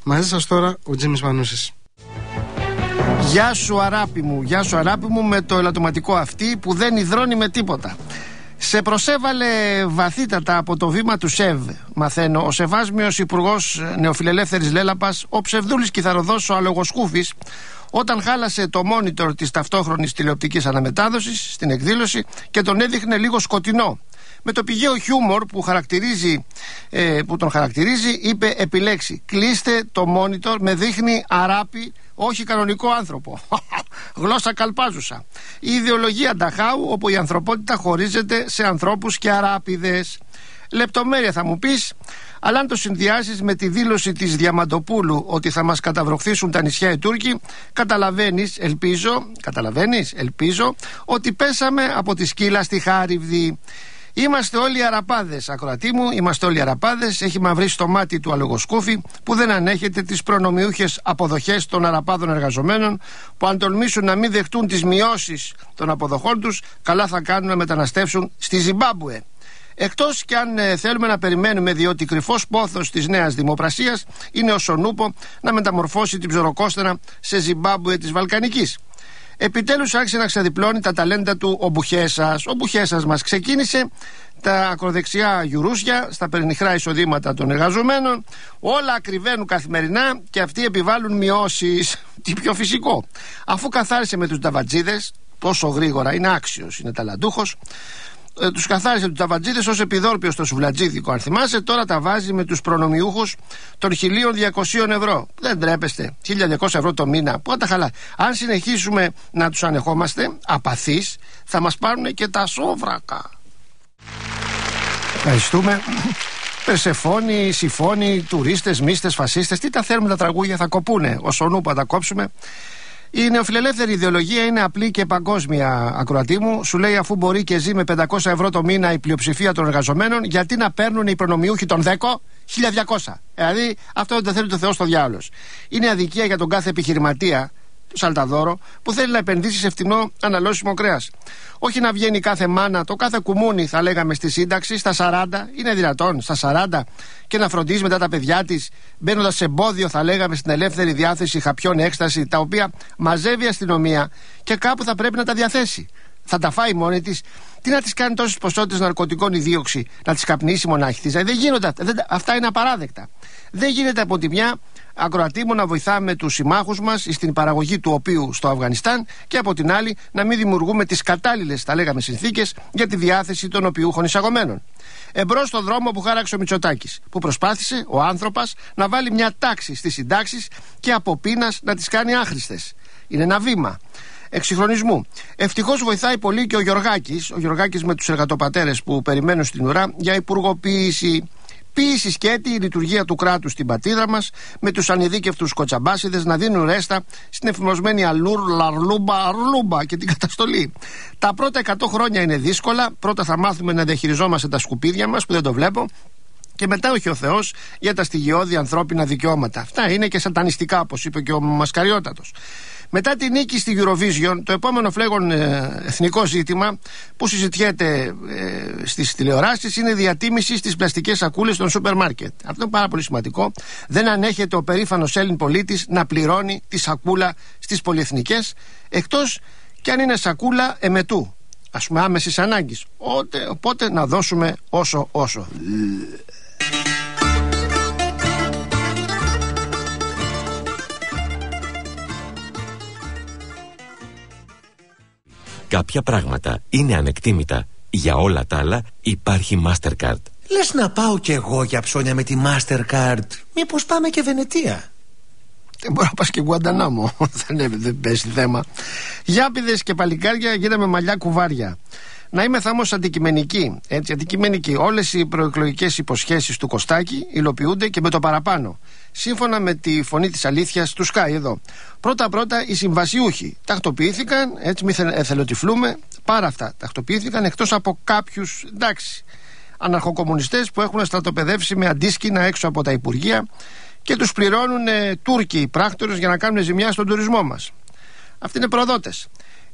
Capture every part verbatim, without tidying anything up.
Μαζί σας τώρα ο Τζίμις Μανούσης. Γεια σου αράπη μου, γεια σου αράπη μου με το ελαττωματικό αυτή που δεν υδρώνει με τίποτα. Σε προσέβαλε βαθύτατα από το βήμα του ΣΕΒ, μαθαίνω, ο Σεβάσμιος Υπουργός Νεοφιλελεύθερης Λέλαπας, ο ψευδούλης κιθαροδός ο Αλογοσκούφης, όταν χάλασε το μόνιτορ της ταυτόχρονης τηλεοπτικής αναμετάδοσης στην εκδήλωση και τον έδειχνε λίγο σκοτεινό. Με το πηγαίο χιούμορ που, χαρακτηρίζει, ε, που τον χαρακτηρίζει, είπε επιλέξει: κλείστε το μόνιτορ, με δείχνει αράπη, όχι κανονικό άνθρωπο. Γλώσσα καλπάζουσα. Η ιδεολογία Νταχάου, όπου η ανθρωπότητα χωρίζεται σε ανθρώπους και αράπηδες. Λεπτομέρεια θα μου πεις, αλλά αν το συνδυάσεις με τη δήλωση της Διαμαντοπούλου ότι θα μας καταβροχθήσουν τα νησιά οι Τούρκοι, καταλαβαίνεις, ελπίζω, καταλαβαίνεις, ελπίζω, ότι πέσαμε από τη σκύλα στη Χάριβδη. Είμαστε όλοι αραπάδες, ακροατή μου, είμαστε όλοι αραπάδες. Έχει μαυρίσει το μάτι του Αλογοσκούφη που δεν ανέχεται τις προνομιούχες αποδοχές των αραπάδων εργαζομένων, που αν τολμήσουν να μην δεχτούν τις μειώσεις των αποδοχών τους, καλά θα κάνουν να μεταναστεύσουν στη Ζιμπάμπουε. Εκτός κι αν ε, θέλουμε να περιμένουμε, διότι κρυφός πόθος της νέας δημοπρασίας είναι ο Σονούπο να μεταμορφώσει την Ψωροκόστενα σε Ζιμπάμπουε της Βαλκανικής. Επιτέλους άρχισε να ξεδιπλώνει τα ταλέντα του ο Μπουχέσας. Ο Μπουχέσας μας ξεκίνησε τα ακροδεξιά γιουρούσια στα περνιχρά εισοδήματα των εργαζομένων. Όλα ακριβένουν καθημερινά και αυτοί επιβάλλουν μειώσεις. Τι πιο φυσικό. Αφού καθάρισε με τους ταβατζίδες τόσο γρήγορα, είναι άξιος, είναι ταλαντούχος. Ε, τους καθάρισε τους ταβατζίδες ως επιδόρπιο στο σουβλατζίδικο, αν θυμάσαι. Τώρα τα βάζει με τους προνομιούχους των χίλια διακόσια ευρώ. Δεν τρέπεστε, χίλια διακόσια ευρώ το μήνα. Πού τα χαλά. Αν συνεχίσουμε να τους ανεχόμαστε απαθείς, θα μας πάρουν και τα σόβρακα. Ευχαριστούμε. Περσεφόνοι, συμφώνοι, τουρίστες, μίστες, φασίστες. Τι τα θέλουμε τα τραγούδια, θα κοπούνε. Ο Σονούπα τα κόψουμε. Η νεοφιλελεύθερη ιδεολογία είναι απλή και παγκόσμια, ακροατή μου. Σου λέει, αφού μπορεί και ζει με πεντακόσια ευρώ το μήνα η πλειοψηφία των εργαζομένων, γιατί να παίρνουν οι προνομιούχοι των δέκα χίλια διακόσια. Δηλαδή, αυτό δεν θέλει το Θεό στο διάολο. Είναι αδικία για τον κάθε επιχειρηματία, το Σαλταδόρο, που θέλει να επενδύσει σε φτηνό αναλώσιμο κρέας. Όχι να βγαίνει κάθε μάνα, το κάθε κουμούνι, θα λέγαμε, στη σύνταξη, στα σαράντα. Είναι δυνατόν στα σαράντα και να φροντίζει μετά τα παιδιά της, μπαίνοντας σε εμπόδιο, θα λέγαμε, στην ελεύθερη διάθεση χαπιών έκσταση, τα οποία μαζεύει η αστυνομία και κάπου θα πρέπει να τα διαθέσει. Θα τα φάει μόνη της. Τι να της κάνει τόσες ποσότητες ναρκωτικών η δίωξη, να τις καπνίσει μονάχη της? Δεν γίνονται αυτά. Αυτά είναι απαράδεκτα. Δεν γίνεται από τη μια, ακροατή μου, να βοηθάμε τους συμμάχους μας στην παραγωγή του οποίου στο Αφγανιστάν, και από την άλλη να μην δημιουργούμε τις κατάλληλες, θα λέγαμε, συνθήκες για τη διάθεση των οπιούχων εισαγωμένων. Εμπρός στον δρόμο που χάραξε ο Μητσοτάκης, που προσπάθησε ο άνθρωπος να βάλει μια τάξη στις συντάξεις και από πείνας να τις κάνει άχρηστες. Είναι ένα βήμα εξυγχρονισμού. Ευτυχώς βοηθάει πολύ και ο Γιωργάκης, ο Γιωργάκης με τους εργατοπατέρες που περιμένουν στην ουρά για υπουργοποίηση. Ποιηση σκέτη η λειτουργία του κράτους στην πατρίδα μας, με τους ανειδίκευτους κοτσαμπάσιδες να δίνουν ρέστα στην εφημωσμένη αλούρ, λαρλούμπα, αρλούμπα και την καταστολή. Τα πρώτα εκατό χρόνια είναι δύσκολα. Πρώτα θα μάθουμε να διαχειριζόμαστε τα σκουπίδια μας, που δεν το βλέπω, και μετά όχι ο Θεός για τα στοιχειώδη ανθρώπινα δικαιώματα. Αυτά είναι και σατανιστικά, όπως είπε και ο Μασκαριώτατος. Μετά τη νίκη στη Eurovision, το επόμενο φλέγον ε, εθνικό ζήτημα που συζητιέται ε, στις τηλεοράσεις είναι η διατίμηση στις πλαστικές σακούλες των σούπερ μάρκετ. Αυτό είναι πάρα πολύ σημαντικό. Δεν ανέχεται ο περήφανος Έλλην πολίτης να πληρώνει τη σακούλα στις πολυεθνικές, εκτός κι αν είναι σακούλα εμετού, ας πούμε άμεσης ανάγκης. Οπότε, οπότε να δώσουμε όσο όσο. Κάποια πράγματα είναι ανεκτήμητα. Για όλα τα άλλα υπάρχει Mastercard. Λες να πάω κι εγώ για ψώνια με τη Mastercard? Μήπως πάμε και Βενετία? Δεν μπορώ να πας και Γκουαντανάμο. δεν, δεν παίζει θέμα. Γιάπηδες και παλικάρια γίναμε μαλλιά κουβάρια. Να είμαι θάμος αντικειμενική, έτσι, αντικειμενική. Όλες οι προεκλογικές υποσχέσεις του Κωστάκη υλοποιούνται και με το παραπάνω. Σύμφωνα με τη φωνή της αλήθειας του Sky εδώ. Πρώτα-πρώτα οι συμβασιούχοι τακτοποιήθηκαν, έτσι μη εθελοτυφλούμε, πάρα αυτά τακτοποιήθηκαν, εκτός από κάποιους, εντάξει, αναρχοκομμουνιστές που έχουν στρατοπεδεύσει με αντίσκηνα έξω από τα Υπουργεία και τους πληρώνουν ε, Τούρκοι πράκτορες για να κάνουν ζημιά στον τουρισμό μας. Αυτοί είναι προδότες.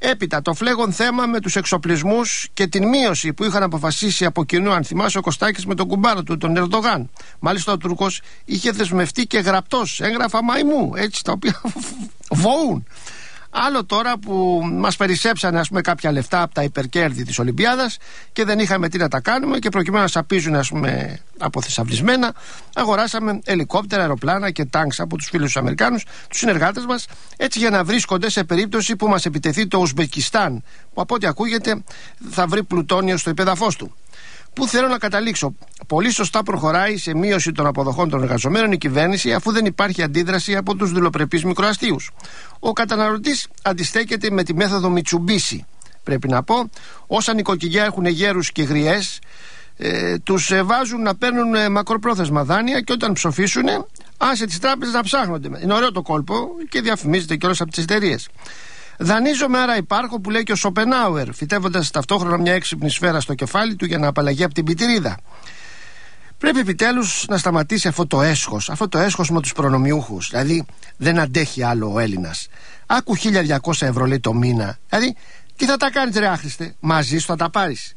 Έπειτα το φλέγον θέμα με τους εξοπλισμούς και την μείωση που είχαν αποφασίσει από κοινού, αν θυμάσαι, ο Κωστάκης με τον κουμπάρο του, τον Ερντογάν. Μάλιστα ο Τούρκος είχε δεσμευτεί και γραπτός έγγραφα μαϊμού, έτσι, τα οποία βοούν. Άλλο τώρα που μας περισσέψανε, ας πούμε, κάποια λεφτά από τα υπερκέρδη της Ολυμπιάδας και δεν είχαμε τι να τα κάνουμε, και προκειμένου να σαπίζουν, ας πούμε, αποθυσαυρισμένα, αγοράσαμε ελικόπτερα, αεροπλάνα και τάγκς από τους φίλους τους Αμερικάνους, τους συνεργάτες μας, έτσι για να βρίσκονται σε περίπτωση που μας επιτεθεί το Ουσμπεκιστάν, που από ό,τι ακούγεται θα βρει πλουτόνιο στο υπέδαφος του. Πού θέλω να καταλήξω? Πολύ σωστά προχωράει σε μείωση των αποδοχών των εργαζομένων η κυβέρνηση, αφού δεν υπάρχει αντίδραση από τους δουλοπρεπείς μικροαστίους. Ο καταναλωτής αντιστέκεται με τη μέθοδο Μιτσουμπίσι. Πρέπει να πω, όσα νοικοκυριά έχουν γέρους και γριές, ε, τους ε, βάζουν να παίρνουν ε, μακροπρόθεσμα δάνεια, και όταν ψοφήσουν, άσε τις τράπεζες να ψάχνονται. Είναι ωραίο το κόλπο και διαφημίζεται κιόλας από τις εταιρείες. Δανείζομαι, άρα υπάρχω, που λέει και ο Σοπενάουερ, φυτεύοντας ταυτόχρονα μια έξυπνη σφαίρα στο κεφάλι του για να απαλλαγεί από την πιτηρίδα. Πρέπει επιτέλους να σταματήσει αυτό το έσχος, αυτό το έσχος με τους προνομιούχους. Δηλαδή δεν αντέχει άλλο ο Έλληνας. Άκου χίλια διακόσια ευρώ, λέει, το μήνα. Δηλαδή τι θα τα κάνεις, ρε άχρηστε? Μαζί σου θα τα πάρεις?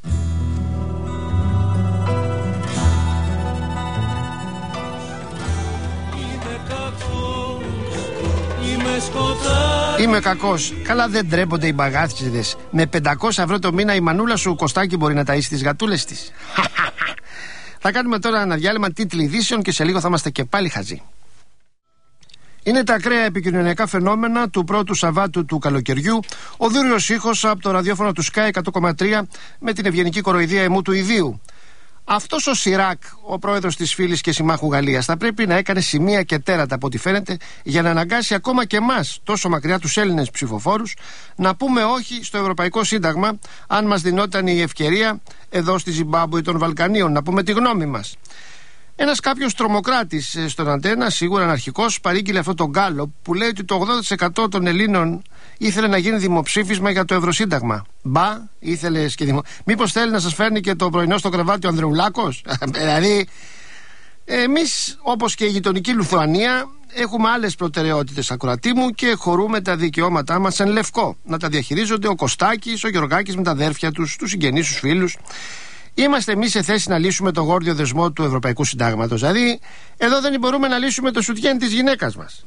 Είμαι κακός. Καλά, δεν τρέπονται οι μπαγάθηδες? Με πεντακόσια ευρώ το μήνα η μανούλα σου, Κωστάκη, μπορεί να ταΐσει τις γατούλες της. Θα κάνουμε τώρα ένα διάλειμμα τίτλοι ειδήσεων και σε λίγο θα είμαστε και πάλι χαζοί. Είναι τα ακραία επικοινωνιακά φαινόμενα του πρώτου Σαββάτου του καλοκαιριού. Ο δούριος ήχος από το ραδιόφωνο του Sky εκατό κόμμα τρία με την ευγενική κοροϊδία αιμού του ιδίου. Αυτός ο Σιράκ, ο πρόεδρος της φίλης και συμμάχου Γαλλίας, θα πρέπει να έκανε σημεία και τέρατα, από ό,τι φαίνεται, για να αναγκάσει ακόμα και εμάς, τόσο μακριά τους Έλληνες ψηφοφόρους, να πούμε όχι στο Ευρωπαϊκό Σύνταγμα, αν μας δινόταν η ευκαιρία εδώ στη Ζιμπάμπουε των Βαλκανίων, να πούμε τη γνώμη μας. Ένας κάποιος τρομοκράτης στον Αντένα, σίγουρα αναρχικός, παρήγγειλε αυτό το γκάλοπ που λέει ότι το ογδόντα τοις εκατό των Ελλήνων ήθελε να γίνει δημοψήφισμα για το Ευρωσύνταγμα. Μπα, ήθελες και δημο... Μήπως θέλει να σας φέρνει και το πρωινό στο κρεβάτι ο Ανδρεουλάκος? Δηλαδή, εμείς, όπως και η γειτονική Λιθουανία, έχουμε άλλες προτεραιότητες, ακροατή μου, και χωρούμε τα δικαιώματά μας εν λευκό. Να τα διαχειρίζονται ο Κωστάκης, ο Γεωργάκης με τα αδέρφια τους, τους συγγενείς, τους φίλους. Είμαστε εμείς σε θέση να λύσουμε το γόρδιο δεσμό του Ευρωπαϊκού Συντάγματος? Δηλαδή, εδώ δεν μπορούμε να λύσουμε το σουτιέν της γυναίκας μας.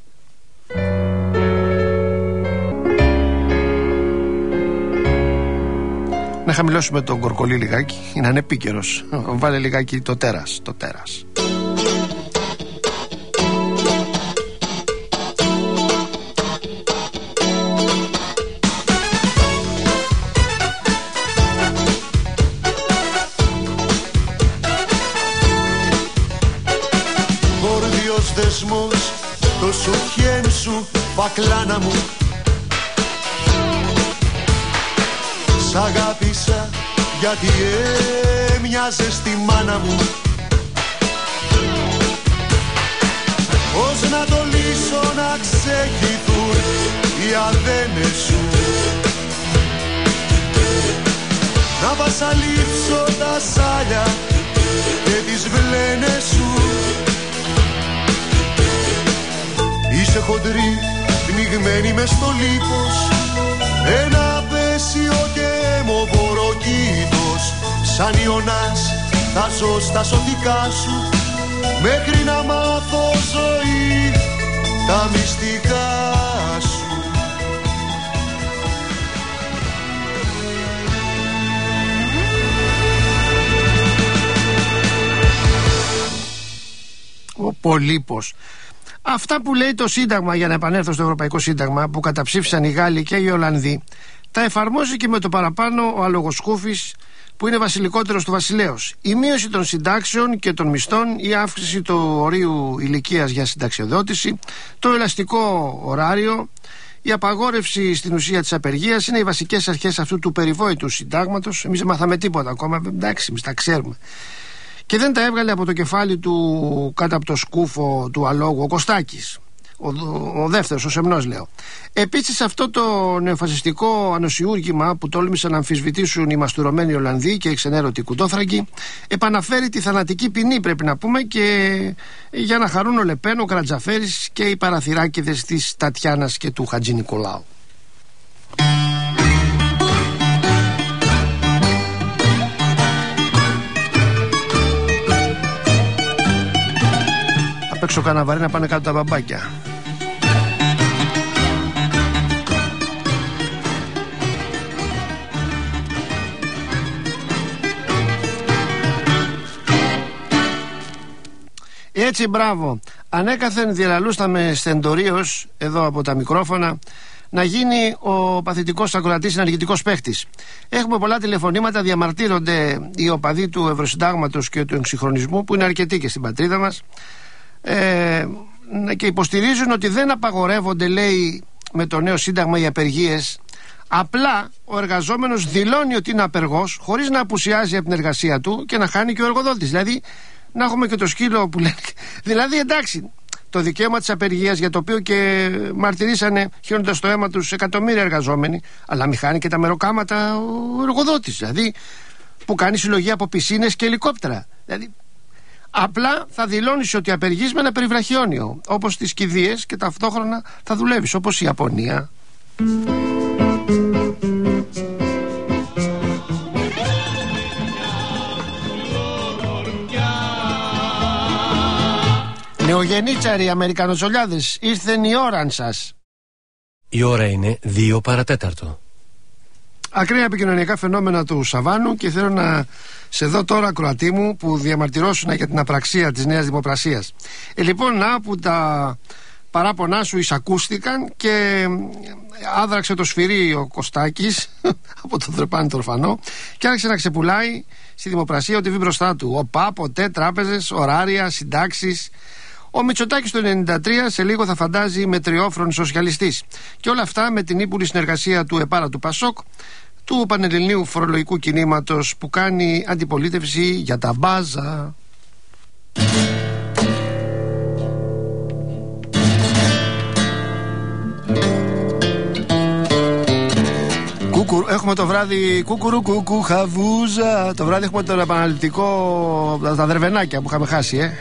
Να χαμηλώσουμε τον κορκολί λιγάκι, είναι ανεπίκαιρος. Βάλε λιγάκι το τέρας, το τέρας. Γόρδιος δεσμός, το σουτιέν σου, μπακλάνα μου. Σ' αγάπησα γιατί έμοιαζες στη μάνα μου. Πώς να το λύσω να ξεχυθούν οι αδένες σου, να βασαλείψω τα σάλια και τις βλένες σου. Είσαι χοντρή, πνιγμένη μες στο λίπος, ένα πέσιο και αιμοβοροκήτος. Σαν Ιωνάς θα ζω στα σωτικά σου, μέχρι να μάθω ζωή τα μυστικά σου. Ο Πολύπος. Αυτά που λέει το Σύνταγμα, για να επανέλθω στο Ευρωπαϊκό Σύνταγμα, που καταψήφισαν οι Γάλλοι και οι Ολλανδοί, τα εφαρμόζει και με το παραπάνω ο αλογοσκούφης, που είναι βασιλικότερος του βασιλέως. Η μείωση των συντάξεων και των μισθών, η αύξηση του ορίου ηλικίας για συνταξιοδότηση, το ελαστικό ωράριο, η απαγόρευση στην ουσία της απεργίας είναι οι βασικές αρχές αυτού του περιβόητου συντάγματος. Εμείς δεν μάθαμε τίποτα ακόμα, εντάξει, εμείς τα ξέρουμε. Και δεν τα έβγαλε από το κεφάλι του κάτω από το σκούφο του αλόγου ο Κωστάκης, ο, ο δεύτερος, ο Σεμνός λέω. Επίσης αυτό το νεοφασιστικό ανοσιούργημα που τόλμησαν να αμφισβητήσουν οι μαστουρωμένοι Ολλανδοί και οι ξενέρωτοι κουτόθρακοι, επαναφέρει τη θανατική ποινή, πρέπει να πούμε, και για να χαρούν ο Λεπέν, ο Κρατζαφέρης και οι παραθυράκηδες της Τατιάνας και του Χατζη Νικολάου. έξω καναβαρί να πάνε κάτω τα μπαμπάκια. Έτσι, μπράβο. Ανέκαθεν διαλαλούσταμε στεντορίως εδώ από τα μικρόφωνα να γίνει ο παθητικός ακροατής ενεργητικός παίχτης. Έχουμε πολλά τηλεφωνήματα, διαμαρτύρονται οι οπαδοί του Ευρωσυντάγματος και του εξυγχρονισμού, που είναι αρκετοί και στην πατρίδα μας, ε, και υποστηρίζουν ότι δεν απαγορεύονται, λέει, με το νέο σύνταγμα οι απεργίες. Απλά ο εργαζόμενος δηλώνει ότι είναι απεργός χωρίς να απουσιάζει από την εργασία του και να χάνει και ο εργοδότης. Δηλαδή να έχουμε και το σκύλο που λένε. Δηλαδή, εντάξει, το δικαίωμα της απεργίας, για το οποίο και μαρτυρήσανε χύνοντας το αίμα τους εκατομμύρια εργαζόμενοι, αλλά μην χάνει και τα μεροκάματα ο εργοδότης, δηλαδή που κάνει συλλογή από πισίνες και ελικόπτερα. Δηλαδή απλά θα δηλώνεις ότι απεργείς με ένα περιβραχιόνιο, όπως τις κηδείες, και ταυτόχρονα θα δουλεύεις, όπως η Ιαπωνία. Νεογεννίτσαροι Αμερικανοζολιάδες, ήρθεν η ώρα σας. Η ώρα είναι δύο παρατέταρτο. Ακραία επικοινωνιακά φαινόμενα του Σαββάνου, και θέλω να σε δω τώρα, ακροατή μου, που διαμαρτυρώσουν για την απραξία της Νέας Δημοπρασίας. Ε, λοιπόν, να που τα παράπονά σου εισακούστηκαν και άδραξε το σφυρί ο Κωστάκης από το δρεπάνι το ορφανό και άρχισε να ξεπουλάει στη Δημοπρασία ότι βγει μπροστά του. ΟΠΑ, ποτέ, τράπεζες, ωράρια, συντάξεις. Ο Μητσοτάκης το ενενήντα τρία σε λίγο θα φαντάζει μετριόφρον σοσιαλιστής. Και όλα αυτά με την ύπουλη συνεργασία του ΕΠΑΡΑ του ΠΑΣΟΚ, του πανελληνίου φορολογικού κινήματος, που κάνει αντιπολίτευση για τα μπάζα. Κούκου, έχουμε το βράδυ κούκουρου κούκου χαβούζα. Το βράδυ έχουμε το επαναληπτικό, τα δερβενάκια που είχαμε χάσει, ε.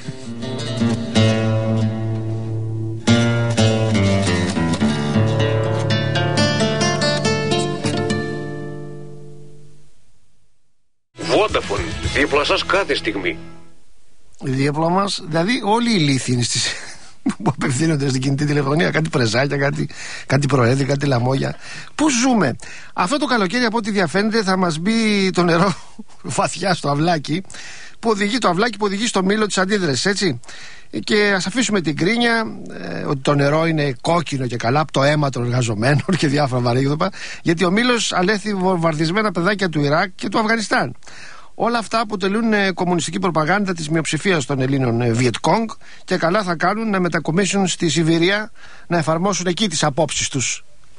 Vodafone, δίπλα σας κάθε στιγμή. Δίπλα μας, δηλαδή όλοι οι λύθοι είναι στις που απευθύνονται στην κινητή τηλεφωνία, κάτι πρεζάκια, κάτι, κάτι προέδροι, κάτι λαμόγια. Πού ζούμε? Αυτό το καλοκαίρι, από ό,τι διαφαίνεται, θα μας μπει το νερό βαθιά στο αυλάκι, που οδηγεί, το αυλάκι που οδηγεί στο μήλο της αντίδρασης, έτσι. Και ας αφήσουμε την κρίνια, ε, ότι το νερό είναι κόκκινο και καλά από το αίμα των εργαζομένων και διάφορα βαρύγδοπα, γιατί ο μήλος αλέθη βομβαρδισμένα παιδάκια του Ιράκ και του Αφγανιστάν. Όλα αυτά αποτελούν ε, κομμουνιστική προπαγάνδα της μειοψηφίας των Ελλήνων ε, Βιετκόγκ, και καλά θα κάνουν να μετακομίσουν στη Σιβηρία, να εφαρμόσουν εκεί τις απόψεις τους.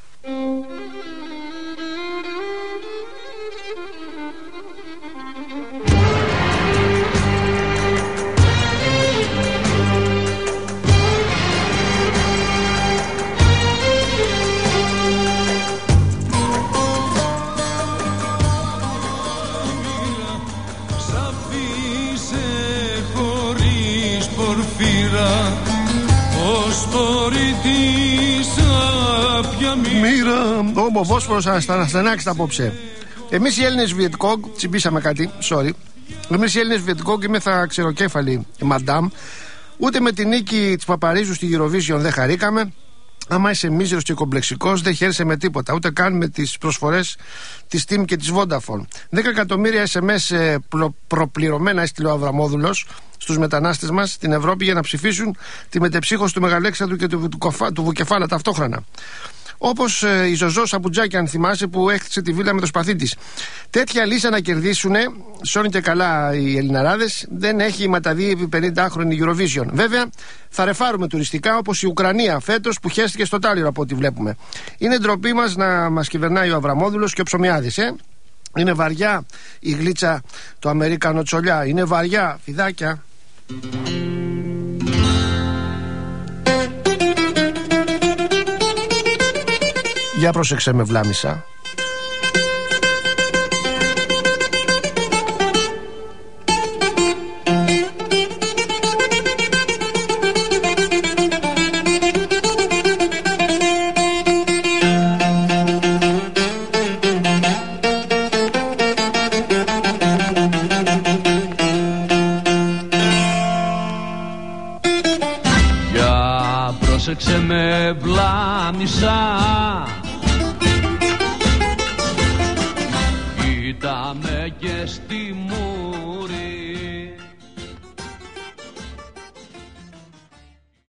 Μοίρα, ο Βόσφορος θα στενάξει απόψε. Εμείς οι Έλληνες Βιετκόγκ, τσιμπήσαμε κάτι, sorry. Εμείς οι Έλληνες Βιετκόγκ είμαι θα ξεροκέφαλη μαντάμ. Ούτε με την νίκη της Παπαρίζου στη Eurovision δεν χαρήκαμε. Άμα είσαι μίζερος και κομπλεξικός, δεν χαίρεσαι με τίποτα. Ούτε καν με τις προσφορές της Team και της Vodafone. δέκα εκατομμύρια ες εμ ες ε, προ, προπληρωμένα έστειλε ο Αβραμόδουλος στους μετανάστες μας στην Ευρώπη για να ψηφίσουν τη μετεψύχωση του Μεγαλέξανδρου και του, του, του, του Βουκεφάλα ταυτόχρονα. Όπως ε, η Ζωζό Σαπουτζάκη, αν θυμάσαι, που έχτισε τη βίλα με το σπαθί της. Τέτοια λύσα να κερδίσουν, σώνει και καλά οι Ελληναράδες, δεν έχει ματαδεί επί πενήντα-χρονη Eurovision. Βέβαια, θα ρεφάρουμε τουριστικά, όπως η Ουκρανία φέτος, που χέστηκε στο Τάλιρο από ό,τι βλέπουμε. Είναι ντροπή μας να μας κυβερνάει ο Αβραμόδουλος και ο Ψωμιάδης, ε. Είναι βαριά η γλίτσα του Αμερικανο τσολιά. Είναι βαριά, φιδάκια. Για πρόσεξε με, Βλάμισα. πρόσεξε με βλάμισα. Κοίτα με και στη μου